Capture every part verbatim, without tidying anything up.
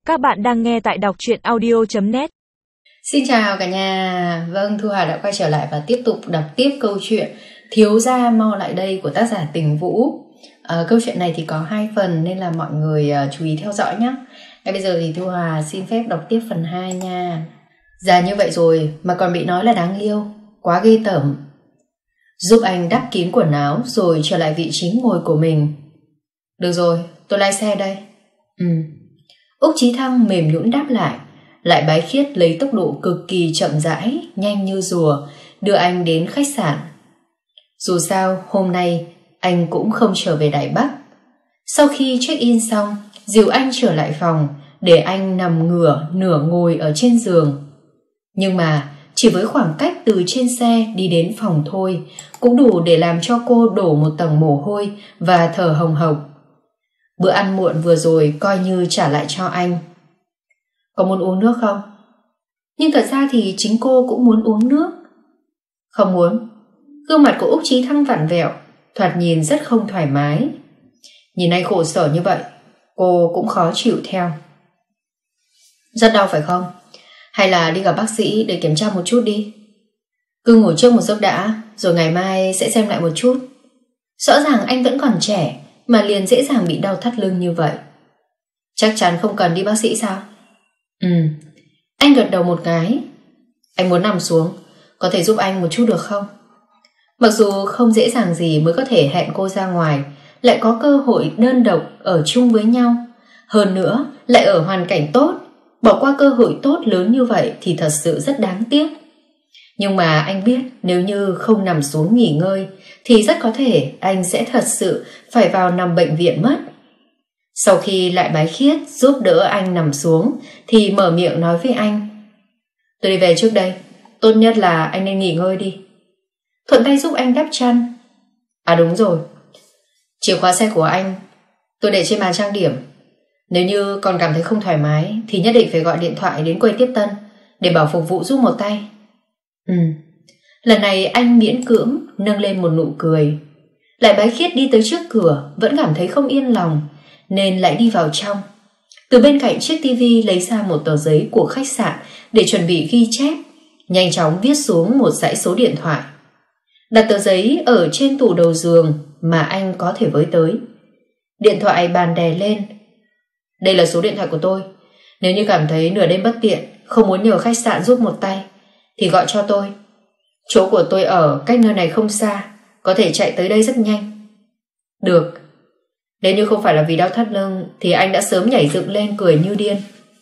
Các bạn đang nghe tại đọc truyện audio chấm net. Xin chào cả nhà. Vâng, Thu Hà đã quay trở lại và tiếp tục đọc tiếp câu chuyện Thiếu Gia Mau Lại Đây của tác giả Tình Vũ. à, Câu chuyện này thì có hai phần nên là mọi người uh, chú ý theo dõi nhé. Ngay bây giờ thì Thu Hà xin phép đọc tiếp phần hai nha. Già như vậy rồi mà còn bị nói là đáng yêu, quá ghê tởm. Giúp anh đắp kín quần áo rồi trở lại vị trí ngồi của mình. Được rồi, tôi lái xe đây. Ừ. Úc Chí Thăng mềm nhũn đáp lại. Lại Bái Khiết lấy tốc độ cực kỳ chậm rãi, nhanh như rùa, đưa anh đến khách sạn. Dù sao, hôm nay anh cũng không trở về Đài Bắc. Sau khi check-in xong, dìu anh trở lại phòng, để anh nằm ngửa nửa ngồi ở trên giường. Nhưng mà chỉ với khoảng cách từ trên xe đi đến phòng thôi, cũng đủ để làm cho cô đổ một tầng mồ hôi và thở hồng hộc. Bữa ăn muộn vừa rồi coi như trả lại cho anh. Có muốn uống nước không? Nhưng thật ra thì chính cô cũng muốn uống nước. Không muốn. Gương mặt của Úc Chí Thăng vặn vẹo, thoạt nhìn rất không thoải mái. Nhìn anh khổ sở như vậy, cô cũng khó chịu theo. Rất đau phải không? Hay là đi gặp bác sĩ để kiểm tra một chút đi. Cứ ngủ trước một giấc đã, rồi ngày mai sẽ xem lại một chút. Rõ ràng anh vẫn còn trẻ mà liền dễ dàng bị đau thắt lưng như vậy. Chắc chắn không cần đi bác sĩ sao? Ừ. Anh gật đầu một cái. Anh muốn nằm xuống, có thể giúp anh một chút được không? Mặc dù không dễ dàng gì mới có thể hẹn cô ra ngoài, lại có cơ hội đơn độc ở chung với nhau, hơn nữa lại ở hoàn cảnh tốt, bỏ qua cơ hội tốt lớn như vậy thì thật sự rất đáng tiếc. Nhưng mà anh biết nếu như không nằm xuống nghỉ ngơi thì rất có thể anh sẽ thật sự phải vào nằm bệnh viện mất. Sau khi Lại Bái Khiết giúp đỡ anh nằm xuống thì mở miệng nói với anh. Tôi đi về trước đây, tốt nhất là anh nên nghỉ ngơi đi. Thuận tay giúp anh đắp chăn. À đúng rồi, chìa khóa xe của anh tôi để trên bàn trang điểm. Nếu như còn cảm thấy không thoải mái thì nhất định phải gọi điện thoại đến quầy tiếp tân để bảo phục vụ giúp một tay. Ừ. Lần này anh miễn cưỡng nâng lên một nụ cười. Lại Bái Khiết đi tới trước cửa vẫn cảm thấy không yên lòng nên lại đi vào trong. Từ bên cạnh chiếc tivi lấy ra một tờ giấy của khách sạn để chuẩn bị ghi chép, nhanh chóng viết xuống một dãy số điện thoại. Đặt tờ giấy ở trên tủ đầu giường mà anh có thể với tới. Điện thoại bàn đè lên. Đây là số điện thoại của tôi. Nếu như cảm thấy nửa đêm bất tiện, không muốn nhờ khách sạn giúp một tay thì gọi cho tôi. Chỗ của tôi ở cách nơi này không xa, có thể chạy tới đây rất nhanh. Được. Nếu như không phải là vì đau thắt lưng thì anh đã sớm nhảy dựng lên cười như điên.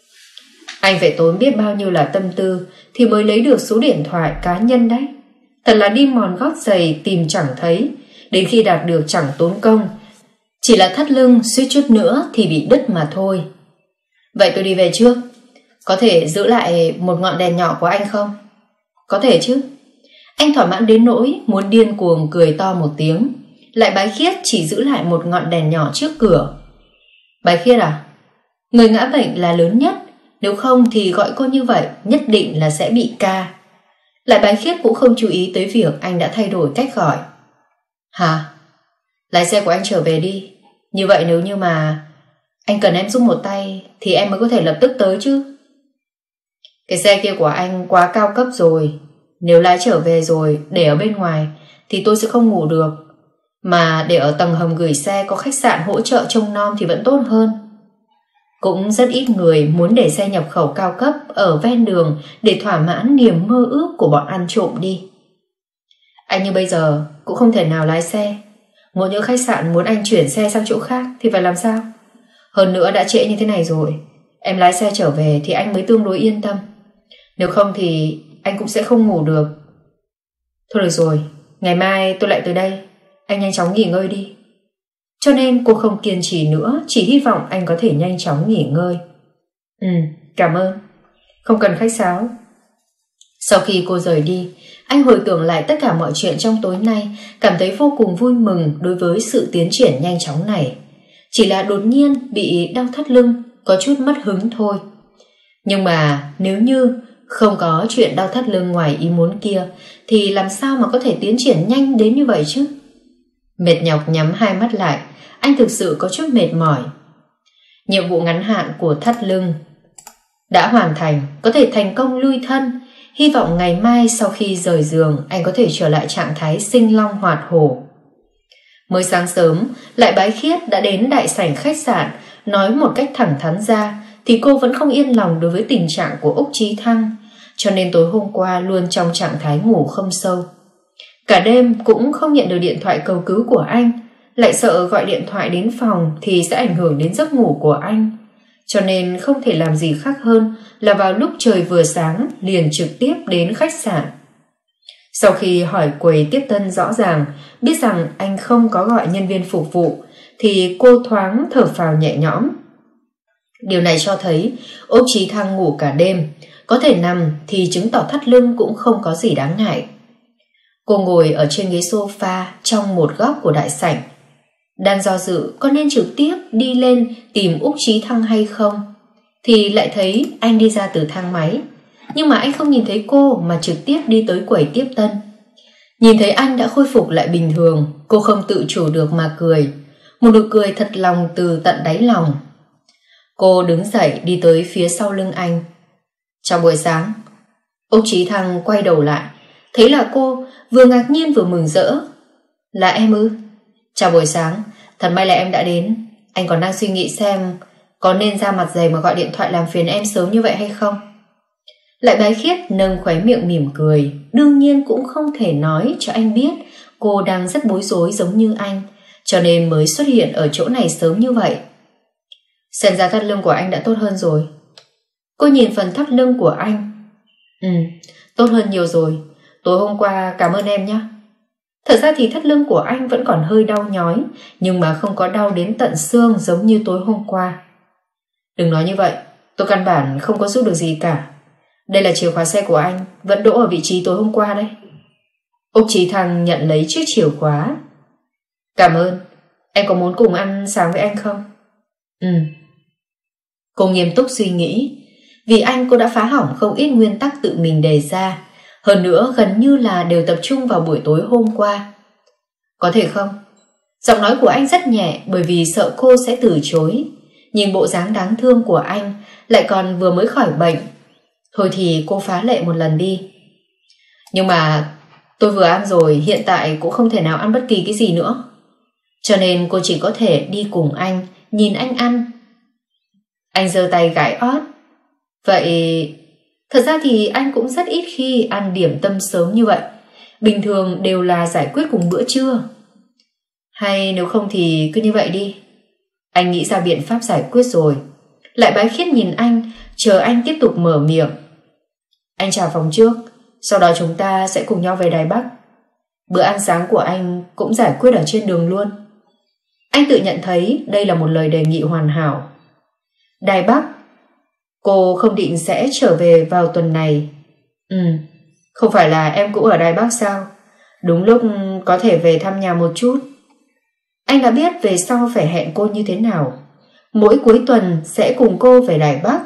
Anh phải tốn biết bao nhiêu là tâm tư thì mới lấy được số điện thoại cá nhân đấy. Thật là đi mòn gót giày tìm chẳng thấy, đến khi đạt được chẳng tốn công, chỉ là thắt lưng suýt chút nữa thì bị đứt mà thôi. Vậy tôi đi về trước. Có thể giữ lại một ngọn đèn nhỏ của anh không? Có thể chứ. Anh thỏa mãn đến nỗi muốn điên cuồng cười to một tiếng. Lại Bái Khiết chỉ giữ lại một ngọn đèn nhỏ trước cửa. Bái Khiết à, người ngã bệnh là lớn nhất, nếu không thì gọi cô như vậy nhất định là sẽ bị ca. Lại Bái Khiết cũng không chú ý tới việc anh đã thay đổi cách gọi. Hả? Lái xe của anh trở về đi. Như vậy nếu như mà anh cần em giúp một tay thì em mới có thể lập tức tới chứ. Cái xe kia của anh quá cao cấp rồi. Nếu lái trở về rồi để ở bên ngoài thì tôi sẽ không ngủ được. Mà để ở tầng hầm gửi xe có khách sạn hỗ trợ trông nom thì vẫn tốt hơn. Cũng rất ít người muốn để xe nhập khẩu cao cấp ở ven đường để thỏa mãn niềm mơ ước của bọn ăn trộm đi. Anh như bây giờ cũng không thể nào lái xe. Một những khách sạn muốn anh chuyển xe sang chỗ khác thì phải làm sao? Hơn nữa đã trễ như thế này rồi, em lái xe trở về thì anh mới tương đối yên tâm. Nếu không thì anh cũng sẽ không ngủ được. Thôi được rồi, ngày mai tôi lại tới đây. Anh nhanh chóng nghỉ ngơi đi. Cho nên cô không kiên trì nữa, chỉ hy vọng anh có thể nhanh chóng nghỉ ngơi. Ừ, cảm ơn. Không cần khách sáo. Sau khi cô rời đi, anh hồi tưởng lại tất cả mọi chuyện trong tối nay, cảm thấy vô cùng vui mừng đối với sự tiến triển nhanh chóng này. Chỉ là đột nhiên bị đau thắt lưng, có chút mất hứng thôi. Nhưng mà nếu như không có chuyện đau thắt lưng ngoài ý muốn kia thì làm sao mà có thể tiến triển nhanh đến như vậy chứ? Mệt nhọc nhắm hai mắt lại, anh thực sự có chút mệt mỏi. Nhiệm vụ ngắn hạn của thắt lưng Đã hoàn thành, có thể thành công lui thân. Hy vọng ngày mai sau khi rời giường, anh có thể trở lại trạng thái sinh long hoạt hổ. Mới sáng sớm, Lại Bái Khiết đã đến đại sảnh khách sạn, nói một cách thẳng thắn ra thì cô vẫn không yên lòng đối với tình trạng của Úc Chí Thăng, cho nên tối hôm qua luôn trong trạng thái ngủ không sâu. Cả đêm cũng không nhận được điện thoại cầu cứu của anh, lại sợ gọi điện thoại đến phòng thì sẽ ảnh hưởng đến giấc ngủ của anh, cho nên không thể làm gì khác hơn là vào lúc trời vừa sáng liền trực tiếp đến khách sạn. Sau khi hỏi quầy tiếp tân rõ ràng, biết rằng anh không có gọi nhân viên phục vụ, thì cô thoáng thở phào nhẹ nhõm. Điều này cho thấy Úc Chí Thăng ngủ cả đêm, có thể nằm thì chứng tỏ thắt lưng cũng không có gì đáng ngại. Cô ngồi ở trên ghế sofa trong một góc của đại sảnh, đang do dự có nên trực tiếp đi lên tìm Úc Chí Thăng hay không, thì lại thấy anh đi ra từ thang máy. Nhưng mà anh không nhìn thấy cô mà trực tiếp đi tới quầy tiếp tân. Nhìn thấy anh đã khôi phục lại bình thường, cô không tự chủ được mà cười, một nụ cười thật lòng từ tận đáy lòng. Cô đứng dậy đi tới phía sau lưng anh. Chào buổi sáng. Úc Chí Thăng quay đầu lại, thấy là cô, vừa ngạc nhiên vừa mừng rỡ. Là em ư? Chào buổi sáng, thật may là em đã đến. Anh còn đang suy nghĩ xem có nên ra mặt dày mà gọi điện thoại làm phiền em sớm như vậy hay không. Lại Bái Khiết nâng khóe miệng mỉm cười, đương nhiên cũng không thể nói cho anh biết cô đang rất bối rối giống như anh, cho nên mới xuất hiện ở chỗ này sớm như vậy. Xem ra thắt lưng của anh đã tốt hơn rồi. Cô nhìn phần thắt lưng của anh. Ừ, tốt hơn nhiều rồi. Tối hôm qua cảm ơn em nhé. Thật ra thì thắt lưng của anh vẫn còn hơi đau nhói, nhưng mà không có đau đến tận xương giống như tối hôm qua. Đừng nói như vậy, tôi căn bản không có giúp được gì cả. Đây là chìa khóa xe của anh, vẫn đỗ ở vị trí tối hôm qua đấy. Úc Chí Thăng nhận lấy chiếc chìa khóa. Cảm ơn. Em có muốn cùng ăn sáng với anh không? Ừ. Cô nghiêm túc suy nghĩ. Vì anh cô đã phá hỏng không ít nguyên tắc tự mình đề ra, hơn nữa gần như là đều tập trung vào buổi tối hôm qua. Có thể không? Giọng nói của anh rất nhẹ, bởi vì sợ cô sẽ từ chối. Nhìn bộ dáng đáng thương của anh, lại còn vừa mới khỏi bệnh. Thôi thì cô phá lệ một lần đi. Nhưng mà tôi vừa ăn rồi, hiện tại cũng không thể nào ăn bất kỳ cái gì nữa, cho nên cô chỉ có thể đi cùng anh, nhìn anh ăn. Anh giơ tay gãi ót. Vậy thật ra thì anh cũng rất ít khi ăn điểm tâm sớm như vậy, bình thường đều là giải quyết cùng bữa trưa. Hay nếu không thì cứ như vậy đi. Anh nghĩ ra biện pháp giải quyết rồi. Lại Bái Khiết nhìn anh, chờ anh tiếp tục mở miệng. Anh trả phòng trước, sau đó chúng ta sẽ cùng nhau về Đài Bắc. Bữa ăn sáng của anh cũng giải quyết ở trên đường luôn. Anh tự nhận thấy đây là một lời đề nghị hoàn hảo. Đài Bắc? Cô không định sẽ trở về vào tuần này. Ừ, không phải là em cũng ở Đài Bắc sao? Đúng lúc có thể về thăm nhà một chút. Anh đã biết về sau phải hẹn cô như thế nào. Mỗi cuối tuần sẽ cùng cô về Đài Bắc.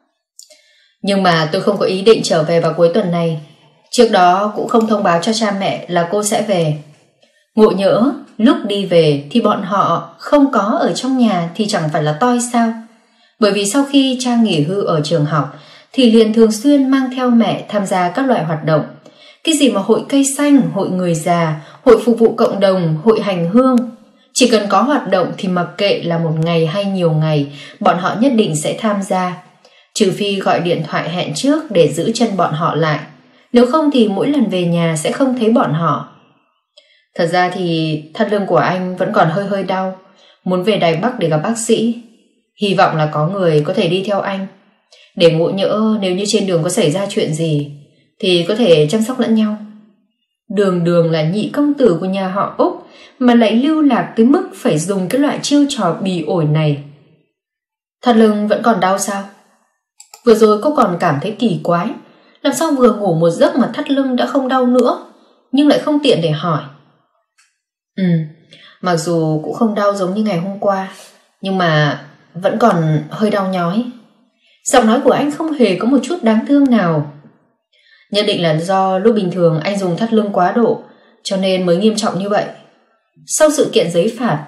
Nhưng mà tôi không có ý định trở về vào cuối tuần này. Trước đó cũng không thông báo cho cha mẹ là cô sẽ về. Ngộ nhỡ lúc đi về thì bọn họ không có ở trong nhà thì chẳng phải là toi sao? Bởi vì sau khi cha nghỉ hưu ở trường học thì liền thường xuyên mang theo mẹ tham gia các loại hoạt động. Cái gì mà hội cây xanh, hội người già, hội phục vụ cộng đồng, hội hành hương. Chỉ cần có hoạt động thì mặc kệ là một ngày hay nhiều ngày, bọn họ nhất định sẽ tham gia. Trừ phi gọi điện thoại hẹn trước để giữ chân bọn họ lại. Nếu không thì mỗi lần về nhà sẽ không thấy bọn họ. Thật ra thì thắt lưng của anh vẫn còn hơi hơi đau, muốn về Đài Bắc để gặp bác sĩ. Hy vọng là có người có thể đi theo anh, để ngộ nhỡ nếu như trên đường có xảy ra chuyện gì thì có thể chăm sóc lẫn nhau. Đường Đường là nhị công tử của nhà họ Úc mà lại lưu lạc tới mức phải dùng cái loại chiêu trò bỉ ổi này. Thắt lưng vẫn còn đau sao? Vừa rồi cô còn cảm thấy kỳ quái, làm sao vừa ngủ một giấc mà thắt lưng đã không đau nữa, nhưng lại không tiện để hỏi. Ừ, mặc dù cũng không đau giống như ngày hôm qua, nhưng mà vẫn còn hơi đau nhói. Giọng nói của anh không hề có một chút đáng thương nào. Nhất định là do lúc bình thường anh dùng thắt lưng quá độ, cho nên mới nghiêm trọng như vậy. Sau sự kiện giấy phạt,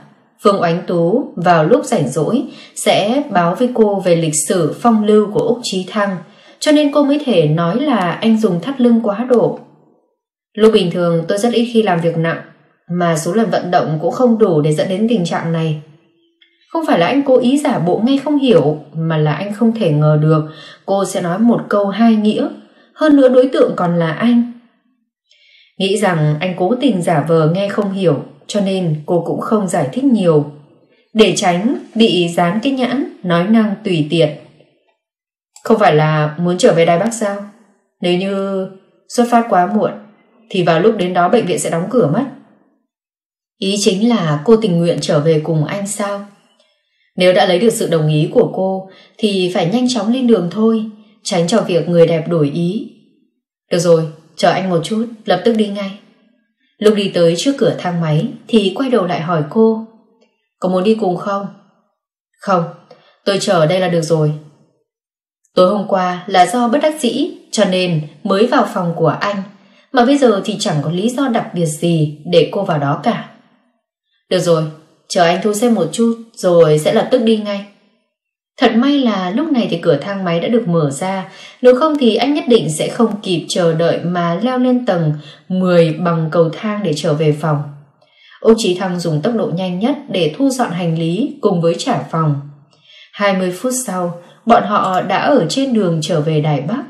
Phương Oánh Tú vào lúc rảnh rỗi sẽ báo với cô về lịch sử phong lưu của Úc Chí Thăng, cho nên cô mới thể nói là anh dùng thắt lưng quá độ. Lúc bình thường tôi rất ít khi làm việc nặng, mà số lần vận động cũng không đủ để dẫn đến tình trạng này. Không phải là anh cố ý giả bộ nghe không hiểu, mà là anh không thể ngờ được cô sẽ nói một câu hai nghĩa, hơn nữa đối tượng còn là anh. Nghĩ rằng anh cố tình giả vờ nghe không hiểu, cho nên cô cũng không giải thích nhiều, để tránh bị dán cái nhãn nói năng tùy tiện. Không phải là muốn trở về Đài Bắc sao? Nếu như xuất phát quá muộn thì vào lúc đến đó bệnh viện sẽ đóng cửa mất. Ý chính là cô tình nguyện trở về cùng anh sao? Nếu đã lấy được sự đồng ý của cô thì phải nhanh chóng lên đường thôi, tránh cho việc người đẹp đổi ý. Được rồi, chờ anh một chút, lập tức đi ngay. Lúc đi tới trước cửa thang máy thì quay đầu lại hỏi cô, có muốn đi cùng không? Không, tôi chờ ở đây là được rồi. Tối hôm qua là do bất đắc dĩ cho nên mới vào phòng của anh, mà bây giờ thì chẳng có lý do đặc biệt gì để cô vào đó cả. Được rồi, chờ anh thu xếp một chút rồi sẽ lập tức đi ngay. Thật may là lúc này thì cửa thang máy đã được mở ra, nếu không thì anh nhất định sẽ không kịp chờ đợi mà leo lên tầng mười bằng cầu thang để trở về phòng. Úc Chí Thăng dùng tốc độ nhanh nhất để thu dọn hành lý cùng với trả phòng. hai mươi phút sau, bọn họ đã ở trên đường trở về Đài Bắc.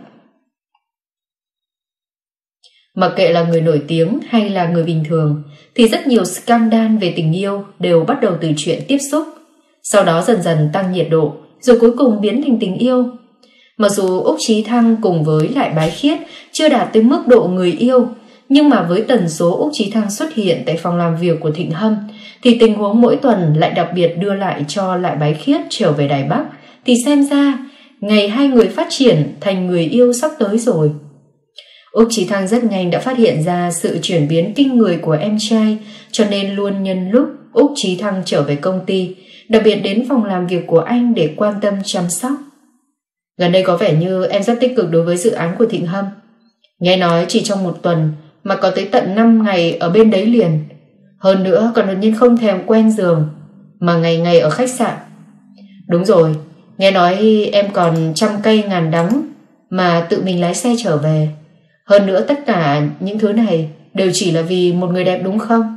Mặc kệ là người nổi tiếng hay là người bình thường, thì rất nhiều scandal về tình yêu đều bắt đầu từ chuyện tiếp xúc, sau đó dần dần tăng nhiệt độ, rồi cuối cùng biến thành tình yêu. Mặc dù Úc Chí Thăng cùng với Lại Bái Khiết chưa đạt tới mức độ người yêu, nhưng mà với tần số Úc Chí Thăng xuất hiện tại phòng làm việc của Thịnh Hâm, thì tình huống mỗi tuần lại đặc biệt đưa lại cho Lại Bái Khiết trở về Đài Bắc, thì xem ra ngày hai người phát triển thành người yêu sắp tới rồi. Úc Chí Thăng rất nhanh đã phát hiện ra sự chuyển biến kinh người của em trai, cho nên luôn nhân lúc Úc Chí Thăng trở về công ty, đặc biệt đến phòng làm việc của anh để quan tâm chăm sóc. Gần đây có vẻ như em rất tích cực đối với dự án của Thịnh Hâm. Nghe nói chỉ trong một tuần mà có tới tận năm ngày ở bên đấy liền. Hơn nữa còn đột nhiên không thèm quen giường, mà ngày ngày ở khách sạn. Đúng rồi, nghe nói em còn trăm cây ngàn đắng mà tự mình lái xe trở về. Hơn nữa tất cả những thứ này đều chỉ là vì một người đẹp đúng không?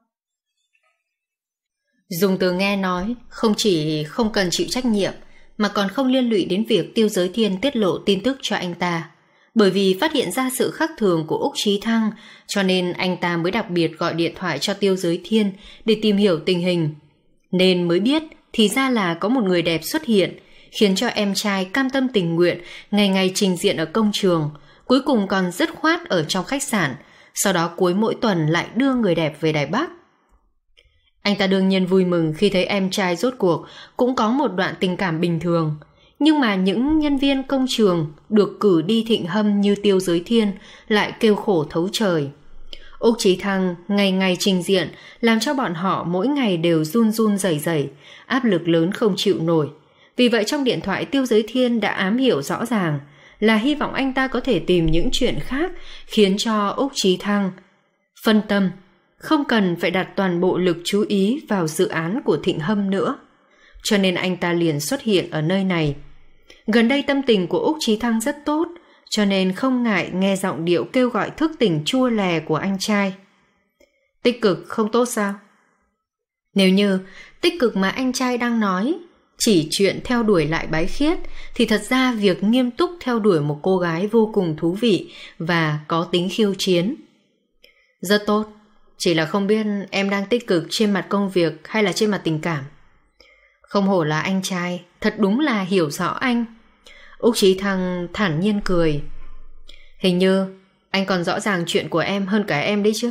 Dùng từ nghe nói không chỉ không cần chịu trách nhiệm, mà còn không liên lụy đến việc Tiêu Giới Thiên tiết lộ tin tức cho anh ta. Bởi vì phát hiện ra sự khác thường của Úc Chí Thăng, cho nên anh ta mới đặc biệt gọi điện thoại cho Tiêu Giới Thiên để tìm hiểu tình hình. Nên mới biết thì ra là có một người đẹp xuất hiện, khiến cho em trai cam tâm tình nguyện ngày ngày trình diện ở công trường, cuối cùng còn dứt khoát ở trong khách sạn, sau đó cuối mỗi tuần lại đưa người đẹp về Đài Bắc. Anh ta đương nhiên vui mừng khi thấy em trai rốt cuộc cũng có một đoạn tình cảm bình thường, nhưng mà những nhân viên công trường được cử đi Thịnh Hâm như Tiêu Giới Thiên lại kêu khổ thấu trời. Úc Chí Thăng ngày ngày trình diện làm cho bọn họ mỗi ngày đều run run rẩy rẩy, áp lực lớn không chịu nổi. Vì vậy trong điện thoại Tiêu Giới Thiên đã ám hiểu rõ ràng là hy vọng anh ta có thể tìm những chuyện khác khiến cho Úc Chí Thăng phân tâm, không cần phải đặt toàn bộ lực chú ý vào dự án của Thịnh Hâm nữa. Cho nên anh ta liền xuất hiện ở nơi này. Gần đây tâm tình của Úc Chí Thăng rất tốt, cho nên không ngại nghe giọng điệu kêu gọi thức tỉnh chua lè của anh trai. Tích cực không tốt sao? Nếu như tích cực mà anh trai đang nói chỉ chuyện theo đuổi Lại Bái Khiết, thì thật ra việc nghiêm túc theo đuổi một cô gái vô cùng thú vị và có tính khiêu chiến. Rất tốt, chỉ là không biết em đang tích cực trên mặt công việc hay là trên mặt tình cảm. Không hổ là anh trai, thật đúng là hiểu rõ anh. Úc Chí Thăng thản nhiên cười. Hình như anh còn rõ ràng chuyện của em hơn cả em đấy chứ.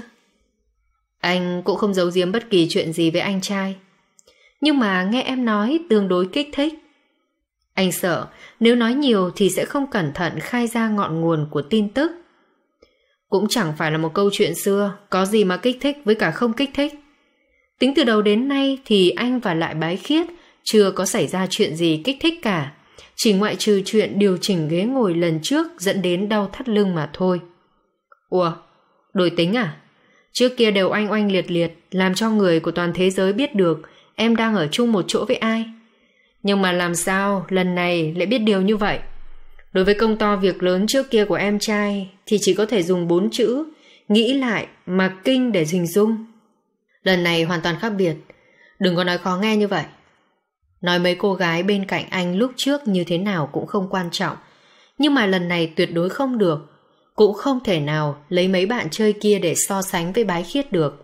Anh cũng không giấu giếm bất kỳ chuyện gì với anh trai, nhưng mà nghe em nói tương đối kích thích. Anh sợ nếu nói nhiều thì sẽ không cẩn thận khai ra ngọn nguồn của tin tức. Cũng chẳng phải là một câu chuyện xưa, có gì mà kích thích với cả không kích thích. Tính từ đầu đến nay thì anh và Lại Bái Khiết chưa có xảy ra chuyện gì kích thích cả, chỉ ngoại trừ chuyện điều chỉnh ghế ngồi lần trước dẫn đến đau thắt lưng mà thôi. Ủa, đổi tính à? Trước kia đều oanh oanh liệt liệt, làm cho người của toàn thế giới biết được em đang ở chung một chỗ với ai. Nhưng mà làm sao lần này lại biết điều như vậy? Đối với công to việc lớn trước kia của em trai thì chỉ có thể dùng bốn chữ nghĩ lại mà kinh để hình dung. Lần này hoàn toàn khác biệt. Đừng có nói khó nghe như vậy. Nói mấy cô gái bên cạnh anh lúc trước như thế nào cũng không quan trọng, nhưng mà lần này tuyệt đối không được. Cũng không thể nào lấy mấy bạn chơi kia để so sánh với Bái Khiết được.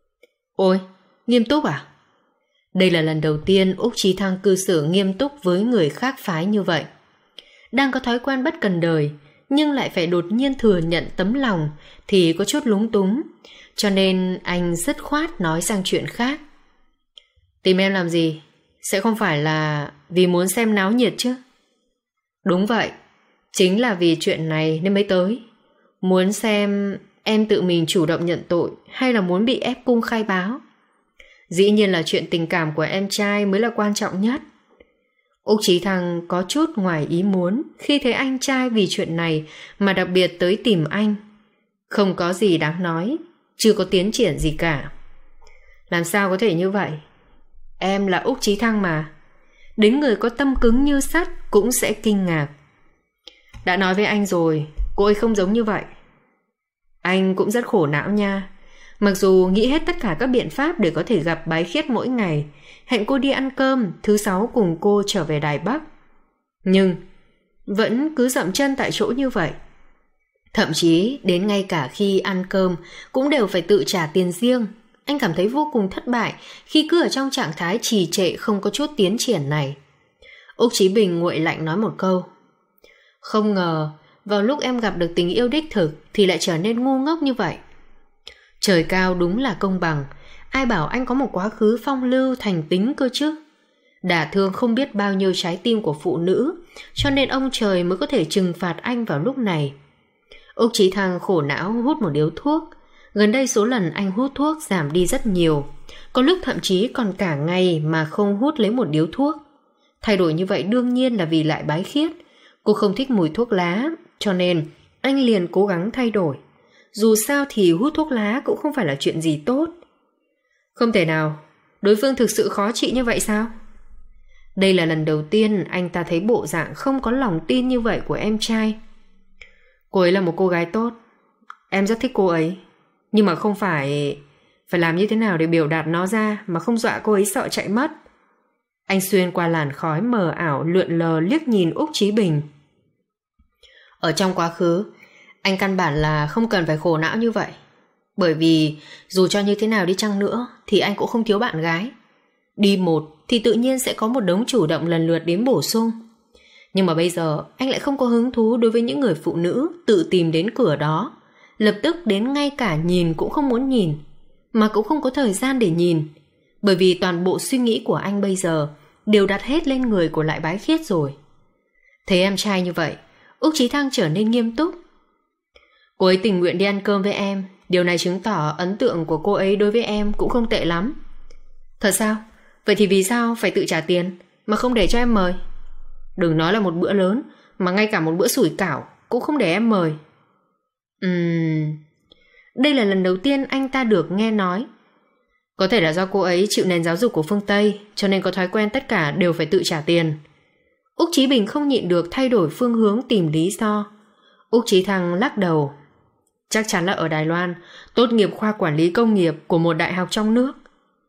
Ôi, nghiêm túc à? Đây là lần đầu tiên Úc Chí Thăng cư xử nghiêm túc với người khác phái như vậy. Đang có thói quen bất cần đời, nhưng lại phải đột nhiên thừa nhận tấm lòng thì có chút lúng túng, cho nên anh dứt khoát nói sang chuyện khác. Tìm em làm gì? Sẽ không phải là vì muốn xem náo nhiệt chứ? Đúng vậy, chính là vì chuyện này nên mới tới. Muốn xem em tự mình chủ động nhận tội hay là muốn bị ép cung khai báo. Dĩ nhiên là chuyện tình cảm của em trai mới là quan trọng nhất. Úc Chí Thăng có chút ngoài ý muốn khi thấy anh trai vì chuyện này mà đặc biệt tới tìm anh. Không có gì đáng nói, chưa có tiến triển gì cả. Làm sao có thể như vậy? Em là Úc Chí Thăng mà. Đến người có tâm cứng như sắt cũng sẽ kinh ngạc. Đã nói với anh rồi, cô ấy không giống như vậy. Anh cũng rất khổ não nha. Mặc dù nghĩ hết tất cả các biện pháp để có thể gặp Bái Khiết mỗi ngày, hẹn cô đi ăn cơm, thứ sáu cùng cô trở về Đài Bắc, nhưng vẫn cứ dậm chân tại chỗ như vậy. Thậm chí đến ngay cả khi ăn cơm cũng đều phải tự trả tiền riêng. Anh cảm thấy vô cùng thất bại khi cứ ở trong trạng thái trì trệ không có chút tiến triển này. Úc Chí Bình nguội lạnh nói một câu. Không ngờ vào lúc em gặp được tình yêu đích thực thì lại trở nên ngu ngốc như vậy. Trời cao đúng là công bằng. Ai bảo anh có một quá khứ phong lưu thành tính cơ chứ? Đả thương không biết bao nhiêu trái tim của phụ nữ, cho nên ông trời mới có thể trừng phạt anh vào lúc này. Úc Chí Thăng khổ não hút một điếu thuốc. Gần đây số lần anh hút thuốc giảm đi rất nhiều, có lúc thậm chí còn cả ngày mà không hút lấy một điếu thuốc. Thay đổi như vậy đương nhiên là vì lại Bái Khiết. Cô không thích mùi thuốc lá, cho nên anh liền cố gắng thay đổi. Dù sao thì hút thuốc lá cũng không phải là chuyện gì tốt. Không thể nào, đối phương thực sự khó trị như vậy sao? Đây là lần đầu tiên anh ta thấy bộ dạng không có lòng tin như vậy của em trai. Cô ấy là một cô gái tốt, em rất thích cô ấy. Nhưng mà không phải... Phải làm như thế nào để biểu đạt nó ra mà không dọa cô ấy sợ chạy mất. Anh xuyên qua làn khói mờ ảo lượn lờ liếc nhìn Úc Chí Bình. Ở trong quá khứ, anh căn bản là không cần phải khổ não như vậy. Bởi vì dù cho như thế nào đi chăng nữa thì anh cũng không thiếu bạn gái. Đi một thì tự nhiên sẽ có một đống chủ động lần lượt đến bổ sung. Nhưng mà bây giờ anh lại không có hứng thú đối với những người phụ nữ tự tìm đến cửa đó, lập tức đến ngay cả nhìn cũng không muốn nhìn, mà cũng không có thời gian để nhìn. Bởi vì toàn bộ suy nghĩ của anh bây giờ đều đặt hết lên người của lại Bái Khiết rồi. Thấy em trai như vậy, Úc Chí Thăng trở nên nghiêm túc. Cô ấy tình nguyện đi ăn cơm với em, điều này chứng tỏ ấn tượng của cô ấy đối với em cũng không tệ lắm. Thật sao? Vậy thì vì sao phải tự trả tiền mà không để cho em mời? Đừng nói là một bữa lớn, mà ngay cả một bữa sủi cảo cũng không để em mời. Ừm... Đây là lần đầu tiên anh ta được nghe nói. Có thể là do cô ấy chịu nền giáo dục của phương Tây, cho nên có thói quen tất cả đều phải tự trả tiền. Úc Chí Bình không nhịn được thay đổi phương hướng tìm lý do. Úc Chí Thăng lắc đầu. Chắc chắn là ở Đài Loan, tốt nghiệp khoa quản lý công nghiệp của một đại học trong nước.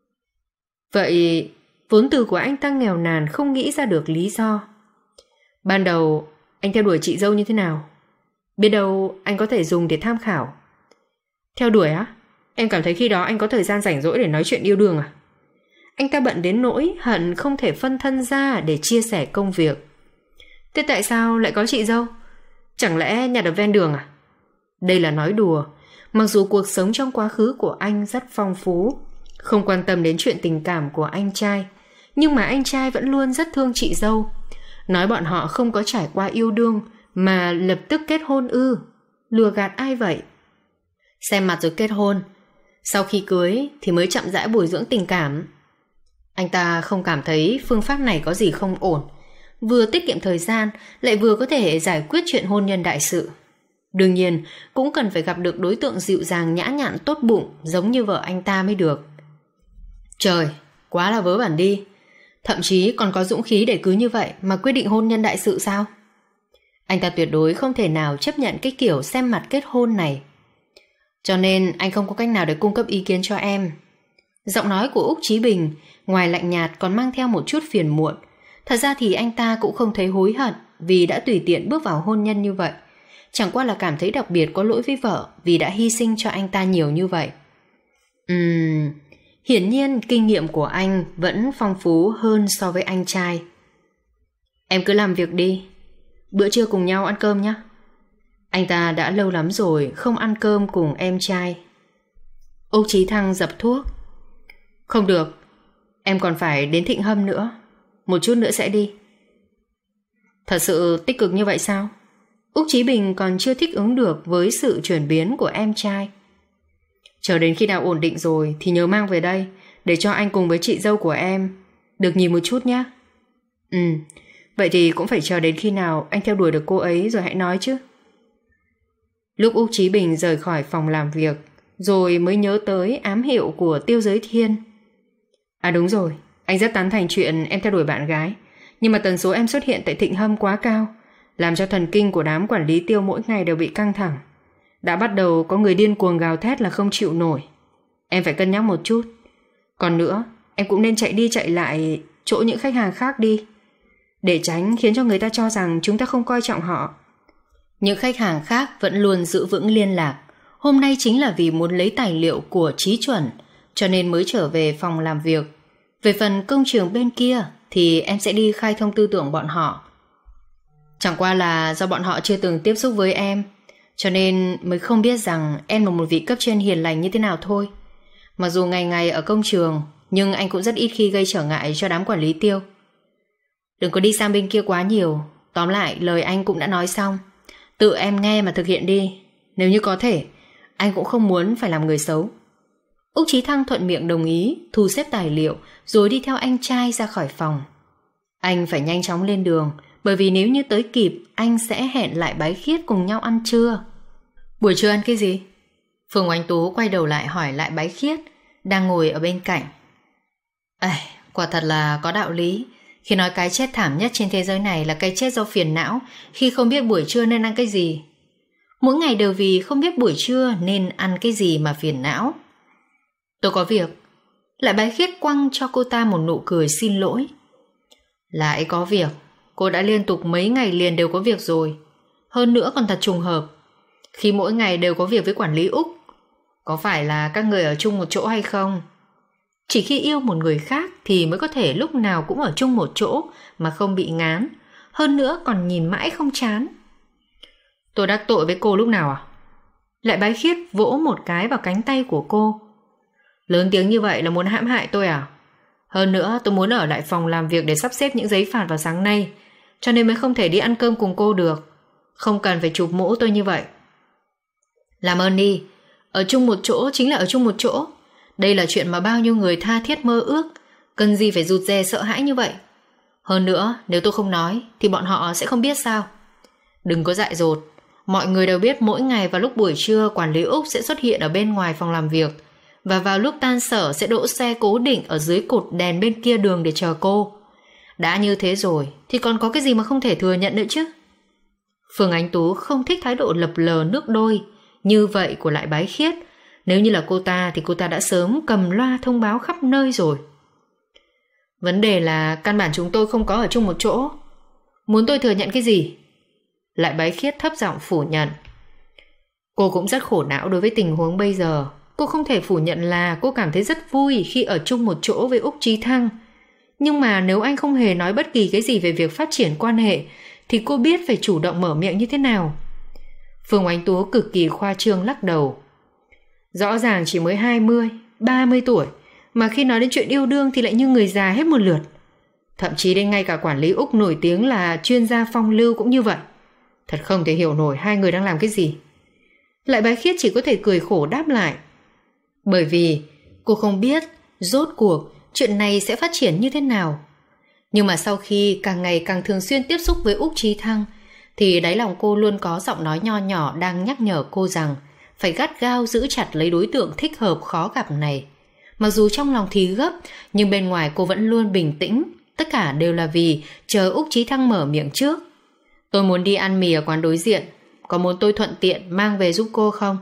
Vậy vốn từ của anh ta nghèo nàn không nghĩ ra được lý do. Ban đầu anh theo đuổi chị dâu như thế nào? Biết đâu anh có thể dùng để tham khảo. Theo đuổi á? Em cảm thấy khi đó anh có thời gian rảnh rỗi để nói chuyện yêu đương à? Anh ta bận đến nỗi hận không thể phân thân ra để chia sẻ công việc. Thế tại sao lại có chị dâu? Chẳng lẽ nhặt ở ven đường à? Đây là nói đùa. Mặc dù cuộc sống trong quá khứ của anh rất phong phú, không quan tâm đến chuyện tình cảm của anh trai, nhưng mà anh trai vẫn luôn rất thương chị dâu. Nói bọn họ không có trải qua yêu đương mà lập tức kết hôn ư? Lừa gạt ai vậy? Xem mặt rồi kết hôn, sau khi cưới thì mới chậm rãi bồi dưỡng tình cảm. Anh ta không cảm thấy phương pháp này có gì không ổn, vừa tiết kiệm thời gian lại vừa có thể giải quyết chuyện hôn nhân đại sự. Đương nhiên cũng cần phải gặp được đối tượng dịu dàng nhã nhặn tốt bụng giống như vợ anh ta mới được. Trời, quá là vớ vẩn đi. Thậm chí còn có dũng khí để cứ như vậy mà quyết định hôn nhân đại sự sao? Anh ta tuyệt đối không thể nào chấp nhận cái kiểu xem mặt kết hôn này. Cho nên anh không có cách nào để cung cấp ý kiến cho em. Giọng nói của Úc Chí Bình ngoài lạnh nhạt còn mang theo một chút phiền muộn. Thật ra thì anh ta cũng không thấy hối hận vì đã tùy tiện bước vào hôn nhân như vậy. Chẳng qua là cảm thấy đặc biệt có lỗi với vợ vì đã hy sinh cho anh ta nhiều như vậy. Ừm, hiển nhiên kinh nghiệm của anh vẫn phong phú hơn so với anh trai. Em cứ làm việc đi. Bữa trưa cùng nhau ăn cơm nhé. Anh ta đã lâu lắm rồi không ăn cơm cùng em trai. Úc Chí Thăng dập thuốc. Không được, em còn phải đến Thịnh Hâm nữa. Một chút nữa sẽ đi. Thật sự tích cực như vậy sao? Úc Chí Bình còn chưa thích ứng được với sự chuyển biến của em trai. Chờ đến khi nào ổn định rồi thì nhớ mang về đây để cho anh cùng với chị dâu của em được nhìn một chút nhé. Ừ, vậy thì cũng phải chờ đến khi nào anh theo đuổi được cô ấy rồi hãy nói chứ. Lúc Úc Chí Bình rời khỏi phòng làm việc rồi mới nhớ tới ám hiệu của Tiêu Giới Thiên. À đúng rồi, anh rất tán thành chuyện em theo đuổi bạn gái, nhưng mà tần số em xuất hiện tại Thịnh Hâm quá cao, làm cho thần kinh của đám quản lý Tiêu mỗi ngày đều bị căng thẳng. Đã bắt đầu có người điên cuồng gào thét là không chịu nổi. Em phải cân nhắc một chút. Còn nữa, em cũng nên chạy đi chạy lại chỗ những khách hàng khác đi, để tránh khiến cho người ta cho rằng chúng ta không coi trọng họ. Những khách hàng khác vẫn luôn giữ vững liên lạc. Hôm nay chính là vì muốn lấy tài liệu của Chí Chuẩn, cho nên mới trở về phòng làm việc. Về phần công trường bên kia thì em sẽ đi khai thông tư tưởng bọn họ. Chẳng qua là do bọn họ chưa từng tiếp xúc với em, cho nên mới không biết rằng em là một vị cấp trên hiền lành như thế nào thôi. Mặc dù ngày ngày ở công trường, nhưng anh cũng rất ít khi gây trở ngại cho đám quản lý Tiêu. Đừng có đi sang bên kia quá nhiều. Tóm lại lời anh cũng đã nói xong. Tự em nghe mà thực hiện đi. Nếu như có thể, anh cũng không muốn phải làm người xấu. Úc Chí Thăng thuận miệng đồng ý, thu xếp tài liệu rồi đi theo anh trai ra khỏi phòng. Anh phải nhanh chóng lên đường, bởi vì nếu như tới kịp anh sẽ hẹn lại Bái Khiết cùng nhau ăn trưa. Buổi trưa ăn cái gì? Phương Oanh Tú quay đầu lại hỏi lại Bái Khiết đang ngồi ở bên cạnh. Ây, quả thật là có đạo lý khi nói cái chết thảm nhất trên thế giới này là cái chết do phiền não khi không biết buổi trưa nên ăn cái gì. Mỗi ngày đều vì không biết buổi trưa nên ăn cái gì mà phiền não. Tôi có việc. Lại Bái Khiết quăng cho cô ta một nụ cười xin lỗi. Lại có việc? Cô đã liên tục mấy ngày liền đều có việc rồi. Hơn nữa còn thật trùng hợp khi mỗi ngày đều có việc với quản lý Úc. Có phải là các người ở chung một chỗ hay không? Chỉ khi yêu một người khác thì mới có thể lúc nào cũng ở chung một chỗ mà không bị ngán. Hơn nữa còn nhìn mãi không chán. Tôi đắc tội với cô lúc nào à? Lại Bái Khiết vỗ một cái vào cánh tay của cô. Lớn tiếng như vậy là muốn hãm hại tôi à? Hơn nữa tôi muốn ở lại phòng làm việc để sắp xếp những giấy phạt vào sáng nay, cho nên mới không thể đi ăn cơm cùng cô được. Không cần phải chụp mũ tôi như vậy. Làm ơn đi. Ở chung một chỗ chính là ở chung một chỗ. Đây là chuyện mà bao nhiêu người tha thiết mơ ước. Cần gì phải rụt rè sợ hãi như vậy? Hơn nữa nếu tôi không nói thì bọn họ sẽ không biết sao? Đừng có dại dột. Mọi người đều biết mỗi ngày vào lúc buổi trưa quản lý Úc sẽ xuất hiện ở bên ngoài phòng làm việc, và vào lúc tan sở sẽ đỗ xe cố định ở dưới cột đèn bên kia đường để chờ cô. Đã như thế rồi thì còn có cái gì mà không thể thừa nhận nữa chứ? Phương Ánh Tú không thích thái độ lập lờ nước đôi như vậy của Lại Bái Khiết. Nếu như là cô ta thì cô ta đã sớm cầm loa thông báo khắp nơi rồi. Vấn đề là căn bản chúng tôi không có ở chung một chỗ. Muốn tôi thừa nhận cái gì? Lại Bái Khiết thấp giọng phủ nhận. Cô cũng rất khổ não đối với tình huống bây giờ. Cô không thể phủ nhận là cô cảm thấy rất vui khi ở chung một chỗ với Úc Chí Thăng. Nhưng mà nếu anh không hề nói bất kỳ cái gì về việc phát triển quan hệ thì cô biết phải chủ động mở miệng như thế nào. Phương Oanh Tú cực kỳ khoa trương lắc đầu. Rõ ràng chỉ mới hai mươi, ba mươi tuổi mà khi nói đến chuyện yêu đương thì lại như người già hết một lượt. Thậm chí đến ngay cả quản lý Úc nổi tiếng là chuyên gia phong lưu cũng như vậy. Thật không thể hiểu nổi hai người đang làm cái gì. Lại Bái Khiết chỉ có thể cười khổ đáp lại. Bởi vì cô không biết rốt cuộc chuyện này sẽ phát triển như thế nào. Nhưng mà sau khi càng ngày càng thường xuyên tiếp xúc với Úc Chí Thăng thì đáy lòng cô luôn có giọng nói nho nhỏ đang nhắc nhở cô rằng phải gắt gao giữ chặt lấy đối tượng thích hợp khó gặp này. Mặc dù trong lòng thì gấp, nhưng bên ngoài cô vẫn luôn bình tĩnh. Tất cả đều là vì chờ Úc Chí Thăng mở miệng trước. Tôi muốn đi ăn mì ở quán đối diện, có muốn tôi thuận tiện mang về giúp cô không?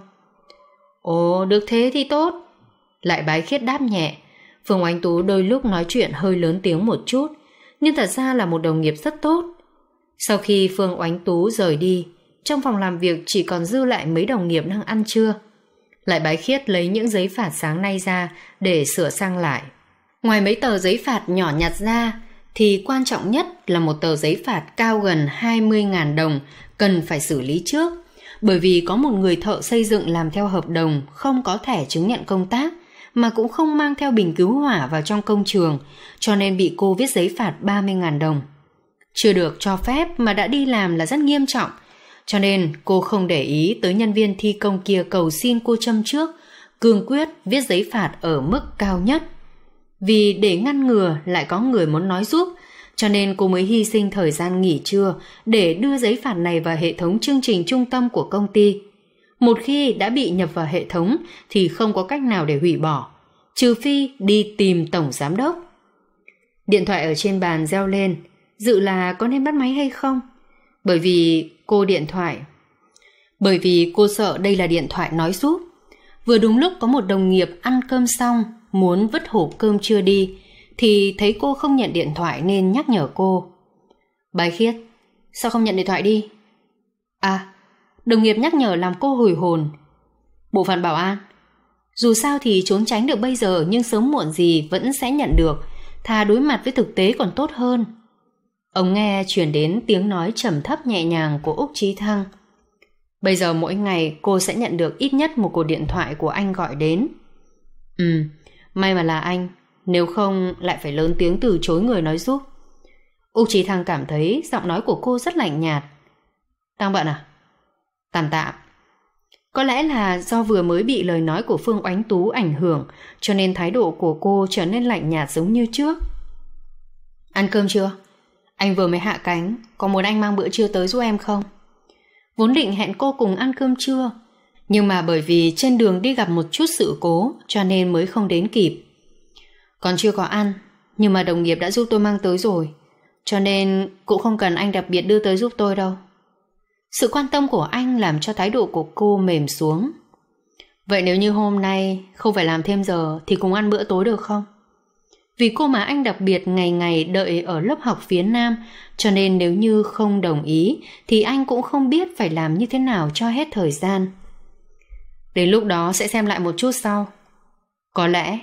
Ồ, được thế thì tốt. Lại Bái Khiết đáp nhẹ. Phương Oánh Tú đôi lúc nói chuyện hơi lớn tiếng một chút, nhưng thật ra là một đồng nghiệp rất tốt. Sau khi Phương Oánh Tú rời đi, trong phòng làm việc chỉ còn dư lại mấy đồng nghiệp đang ăn trưa. Lại Bái Khiết lấy những giấy phạt sáng nay ra để sửa sang lại. Ngoài mấy tờ giấy phạt nhỏ nhặt ra, thì quan trọng nhất là một tờ giấy phạt cao gần hai mươi nghìn đồng cần phải xử lý trước. Bởi vì có một người thợ xây dựng làm theo hợp đồng, không có thẻ chứng nhận công tác, mà cũng không mang theo bình cứu hỏa vào trong công trường, cho nên bị cô viết giấy phạt ba mươi nghìn đồng. Chưa được cho phép mà đã đi làm là rất nghiêm trọng, cho nên cô không để ý tới nhân viên thi công kia cầu xin cô châm trước, cương quyết viết giấy phạt ở mức cao nhất. Vì để ngăn ngừa lại có người muốn nói giúp, cho nên cô mới hy sinh thời gian nghỉ trưa để đưa giấy phạt này vào hệ thống chương trình trung tâm của công ty. Một khi đã bị nhập vào hệ thống thì không có cách nào để hủy bỏ, trừ phi đi tìm tổng giám đốc. Điện thoại ở trên bàn reo lên, dự là có nên bắt máy hay không? Bởi vì cô điện thoại. Bởi vì cô sợ đây là điện thoại nói giúp. Vừa đúng lúc có một đồng nghiệp ăn cơm xong, muốn vứt hộp cơm trưa đi, thì thấy cô không nhận điện thoại nên nhắc nhở cô. Bái Khiết, sao không nhận điện thoại đi? À, đồng nghiệp nhắc nhở làm cô hồi hồn. Bộ phận bảo an. Dù sao thì trốn tránh được bây giờ, nhưng sớm muộn gì vẫn sẽ nhận được. Thà đối mặt với thực tế còn tốt hơn. Ông nghe truyền đến tiếng nói trầm thấp nhẹ nhàng của Úc Chí Thăng. Bây giờ mỗi ngày cô sẽ nhận được ít nhất một cuộc điện thoại của anh gọi đến. Ừ, may mà là anh, nếu không lại phải lớn tiếng từ chối người nói giúp. Úc Chí Thăng cảm thấy giọng nói của cô rất lạnh nhạt. Đang bận à? Tạm tạm. Có lẽ là do vừa mới bị lời nói của Phương Oánh Tú ảnh hưởng, cho nên thái độ của cô trở nên lạnh nhạt giống như trước. Ăn cơm chưa? Anh vừa mới hạ cánh, có muốn anh mang bữa trưa tới giúp em không? Vốn định hẹn cô cùng ăn cơm trưa, nhưng mà bởi vì trên đường đi gặp một chút sự cố cho nên mới không đến kịp. Còn chưa có ăn, nhưng mà đồng nghiệp đã giúp tôi mang tới rồi, cho nên cũng không cần anh đặc biệt đưa tới giúp tôi đâu. Sự quan tâm của anh làm cho thái độ của cô mềm xuống. Vậy nếu như hôm nay không phải làm thêm giờ thì cùng ăn bữa tối được không? Vì cô mà anh đặc biệt ngày ngày đợi ở lớp học phía Nam, cho nên nếu như không đồng ý thì anh cũng không biết phải làm như thế nào cho hết thời gian. Đến lúc đó sẽ xem lại một chút sau. Có lẽ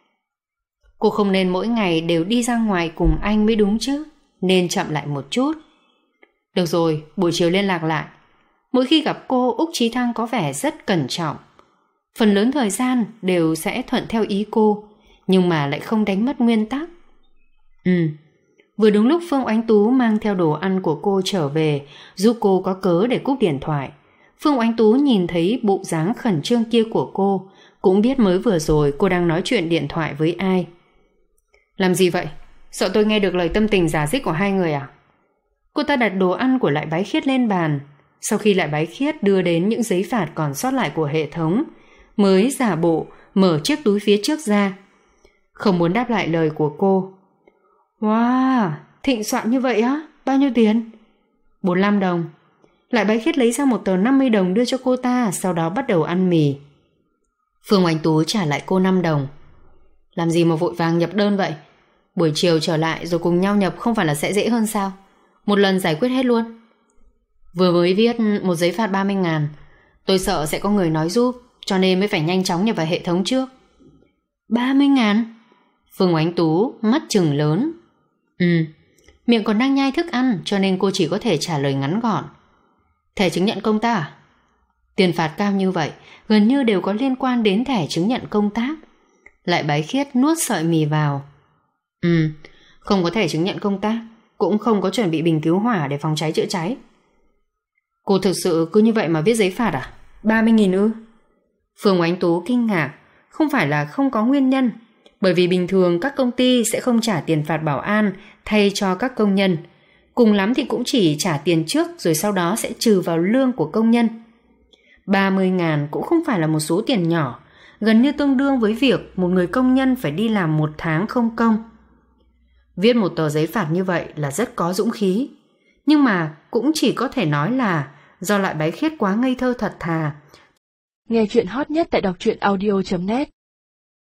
cô không nên mỗi ngày đều đi ra ngoài cùng anh mới đúng chứ, nên chậm lại một chút. Được rồi, buổi chiều liên lạc lại. Mỗi khi gặp cô, Úc Chí Thăng có vẻ rất cẩn trọng. Phần lớn thời gian đều sẽ thuận theo ý cô, nhưng mà lại không đánh mất nguyên tắc. Ừ, vừa đúng lúc Phương Oánh Tú mang theo đồ ăn của cô trở về, giúp cô có cớ để cúp điện thoại. Phương Oánh Tú nhìn thấy bộ dáng khẩn trương kia của cô, cũng biết mới vừa rồi cô đang nói chuyện điện thoại với ai. Làm gì vậy? Sợ tôi nghe được lời tâm tình giả dích của hai người à? Cô ta đặt đồ ăn của Lại Bái Khiết lên bàn. Sau khi Lại Bái Khiết đưa đến những giấy phạt còn sót lại của hệ thống, mới giả bộ mở chiếc túi phía trước ra. Không muốn đáp lại lời của cô. Wow, thịnh soạn như vậy á? Bao nhiêu tiền? bốn mươi lăm đồng. Lại Bái Khiết lấy ra một tờ năm mươi đồng đưa cho cô ta, sau đó bắt đầu ăn mì. Phương Oánh Tú trả lại cô năm đồng. Làm gì mà vội vàng nhập đơn vậy? Buổi chiều trở lại rồi cùng nhau nhập không phải là sẽ dễ hơn sao? Một lần giải quyết hết luôn. Vừa mới viết một giấy phạt ba mươi ngàn. Tôi sợ sẽ có người nói giúp, cho nên mới phải nhanh chóng nhập vào hệ thống trước. ba mươi ngàn? Phương Oánh Tú mắt trừng lớn. Ừ, miệng còn đang nhai thức ăn, cho nên cô chỉ có thể trả lời ngắn gọn. Thẻ chứng nhận công tác à? Tiền phạt cao như vậy gần như đều có liên quan đến thẻ chứng nhận công tác. Lại Bái Khiết nuốt sợi mì vào. Ừ, không có thẻ chứng nhận công tác, cũng không có chuẩn bị bình cứu hỏa để phòng cháy chữa cháy. Cô thực sự cứ như vậy mà viết giấy phạt à? ba mươi nghìn ư? Phương Oánh Tú kinh ngạc. Không phải là không có nguyên nhân, bởi vì bình thường các công ty sẽ không trả tiền phạt bảo an thay cho các công nhân. Cùng lắm thì cũng chỉ trả tiền trước rồi sau đó sẽ trừ vào lương của công nhân. ba mươi ngàn cũng không phải là một số tiền nhỏ, gần như tương đương với việc một người công nhân phải đi làm một tháng không công. Viết một tờ giấy phạt như vậy là rất có dũng khí, nhưng mà cũng chỉ có thể nói là do Lại Bái Khiết quá ngây thơ thật thà. Nghe chuyện hot nhất tại đọc truyện audio chấm net.